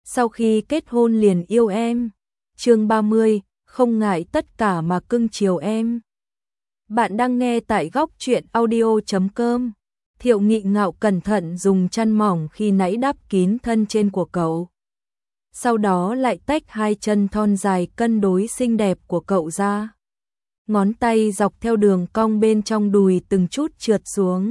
sau khi kết hôn liền yêu em. Chương 30, không ngại tất cả mà cưng chiều em. Bạn đang nghe tại góc truyện audio.com. Thiệu Nghị Ngạo cẩn thận dùng chăn mỏng khi nãy đắp kín thân trên của cậu. Sau đó lại tách hai chân thon dài cân đối xinh đẹp của cậu ra. Ngón tay dọc theo đường cong bên trong đùi từng chút trượt xuống.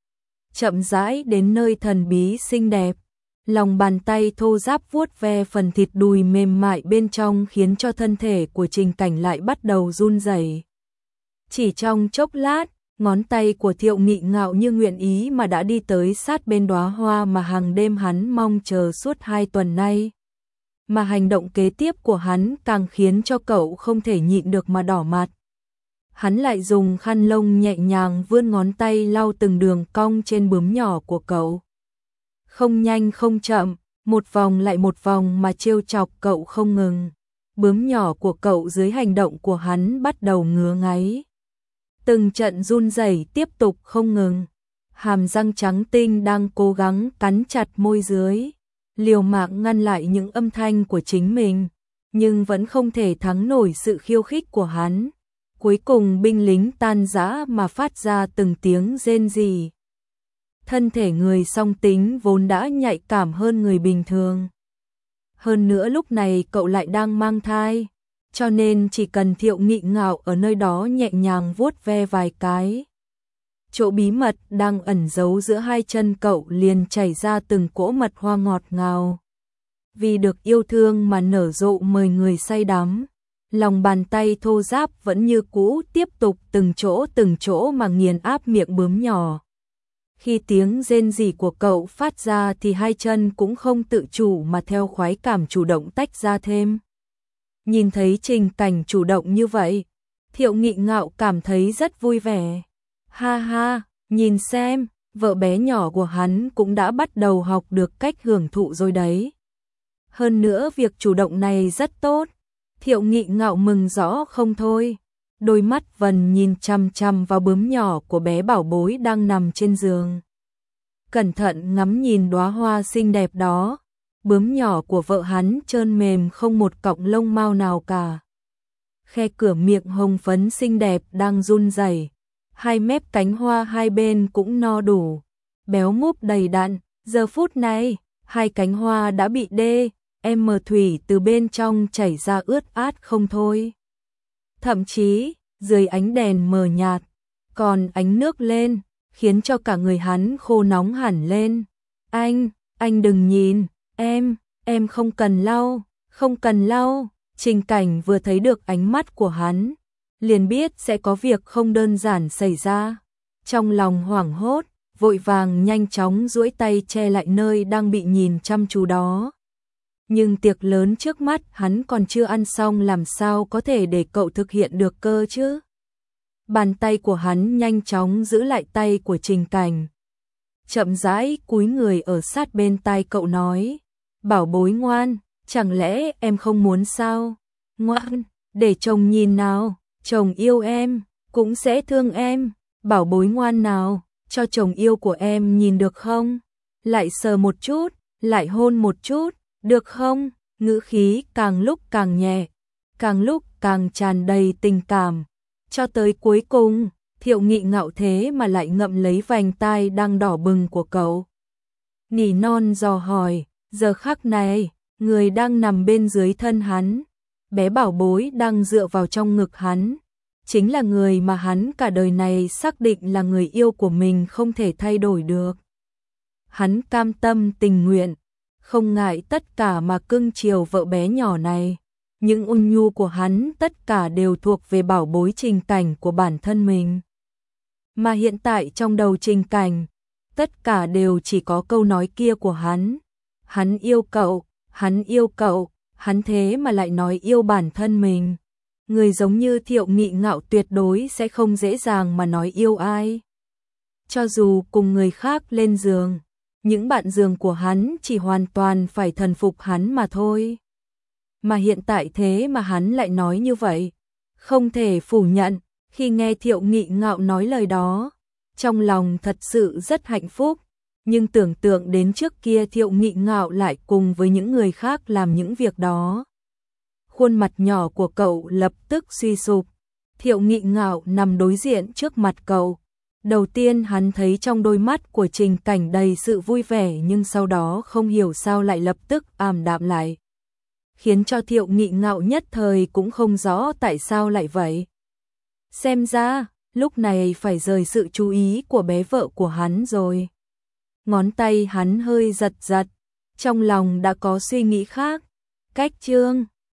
Chậm rãi đến nơi thần bí xinh đẹp. Lòng bàn tay thô ráp vuốt ve phần thịt đùi mềm mại bên trong khiến cho thân thể của Trình Cảnh lại bắt đầu run rẩy. Chỉ trong chốc lát, ngón tay của Thiệu Nghị Ngạo như nguyện ý mà đã đi tới sát bên đóa hoa mà hàng đêm hắn mong chờ suốt 2 tuần nay. Mà hành động kế tiếp của hắn càng khiến cho cậu không thể nhịn được mà đỏ mặt. Hắn lại dùng khăn lông nhẹ nhàng vươn ngón tay lau từng đường cong trên bướm nhỏ của cậu. Không nhanh không chậm, một vòng lại một vòng mà trêu chọc cậu không ngừng. Bướm nhỏ của cậu dưới hành động của hắn bắt đầu ngứa ngáy. Từng trận run rẩy tiếp tục không ngừng. Hàm răng trắng tinh đang cố gắng cắn chặt môi dưới, liều mạng ngăn lại những âm thanh của chính mình, nhưng vẫn không thể thắng nổi sự khiêu khích của hắn. Cuối cùng binh lính tan rã mà phát ra từng tiếng rên rỉ. Thân thể người song tính vốn đã nhạy cảm hơn người bình thường. Hơn nữa lúc này cậu lại đang mang thai, cho nên chỉ cần Thiệu Nghị Ngạo ở nơi đó nhẹ nhàng vuốt ve vài cái. Chỗ bí mật đang ẩn giấu giữa hai chân cậu liền chảy ra từng cỗ mật hoa ngọt ngào. Vì được yêu thương mà nở rộ mời người say đắm. Lòng bàn tay thô ráp vẫn như cũ tiếp tục từng chỗ mà nghiền áp miệng bướm nhỏ. Khi tiếng rên rỉ của cậu phát ra thì hai chân cũng không tự chủ mà theo khoái cảm chủ động tách ra thêm. Nhìn thấy Trình Cảnh chủ động như vậy, Thiệu Nghị Ngạo cảm thấy rất vui vẻ. Ha ha, nhìn xem, vợ bé nhỏ của hắn cũng đã bắt đầu học được cách hưởng thụ rồi đấy. Hơn nữa việc chủ động này rất tốt. Thiệu Nghị Ngạo mừng rõ không thôi. Đôi mắt vần nhìn chằm chằm vào bướm nhỏ của bé bảo bối đang nằm trên giường. Cẩn thận ngắm nhìn đóa hoa xinh đẹp đó. Bướm nhỏ của vợ hắn trơn mềm không một cọng lông mao nào cả. Khe cửa miệng hồng phấn xinh đẹp đang run rẩy. Hai mép cánh hoa hai bên cũng no đủ, béo múp đầy đặn. Giờ phút này, hai cánh hoa đã bị thủy từ bên trong chảy ra ướt át không thôi. Thậm chí, dưới ánh đèn mờ nhạt, còn ánh nước lên, khiến cho cả người hắn khô nóng hẳn lên. Anh đừng nhìn, em không cần lau, không cần lau. Trình Cảnh vừa thấy được ánh mắt của hắn, liền biết sẽ có việc không đơn giản xảy ra. Trong lòng hoảng hốt, vội vàng nhanh chóng duỗi tay che lại nơi đang bị nhìn chăm chú đó. Nhưng tiệc lớn trước mắt hắn còn chưa ăn xong làm sao có thể để cậu thực hiện được cơ chứ. Bàn tay của hắn nhanh chóng giữ lại tay của Trình Cảnh. Chậm rãi cúi người ở sát bên tai cậu nói. Bảo bối ngoan, chẳng lẽ em không muốn sao? Ngoan, để chồng nhìn nào, chồng yêu em, cũng sẽ thương em. Bảo bối ngoan nào, cho chồng yêu của em nhìn được không? Lại sờ một chút, lại hôn một chút. Được không? Ngữ khí càng lúc càng nhẹ, càng lúc càng tràn đầy tình cảm. Cho tới cuối cùng, Thiệu Nghị Ngạo thế mà lại ngậm lấy vành tai đang đỏ bừng của cậu. Nỉ non dò hỏi, giờ khắc này, người đang nằm bên dưới thân hắn, bé bảo bối đang dựa vào trong ngực hắn, chính là người mà hắn cả đời này xác định là người yêu của mình không thể thay đổi được. Hắn cam tâm tình nguyện, không ngại tất cả mà cưng chiều vợ bé nhỏ này. Những ôn nhu của hắn tất cả đều thuộc về bảo bối Trình Cảnh của bản thân mình. Mà hiện tại trong đầu Trình Cảnh, tất cả đều chỉ có câu nói kia của hắn. Hắn yêu cậu, hắn yêu cậu, hắn thế mà lại nói yêu bản thân mình. Người giống như Thiệu Nghị Ngạo tuyệt đối sẽ không dễ dàng mà nói yêu ai. Cho dù cùng người khác lên giường, những bạn giường của hắn chỉ hoàn toàn phải thần phục hắn mà thôi. Mà hiện tại thế mà hắn lại nói như vậy. Không thể phủ nhận, khi nghe Thiệu Nghị Ngạo nói lời đó, trong lòng thật sự rất hạnh phúc. nhưng tưởng tượng đến trước kia Thiệu Nghị Ngạo lại cùng với những người khác làm những việc đó. Khuôn mặt nhỏ của cậu lập tức suy sụp. Thiệu Nghị Ngạo nằm đối diện trước mặt cậu. Đầu tiên hắn thấy trong đôi mắt của Trình Cảnh đầy sự vui vẻ, nhưng sau đó không hiểu sao lại lập tức ảm đạm lại, khiến cho Thiệu Nghị Ngạo nhất thời cũng không rõ tại sao lại vậy. Xem ra, lúc này phải rời sự chú ý của bé vợ của hắn rồi. Ngón tay hắn hơi giật giật, trong lòng đã có suy nghĩ khác. Cách chương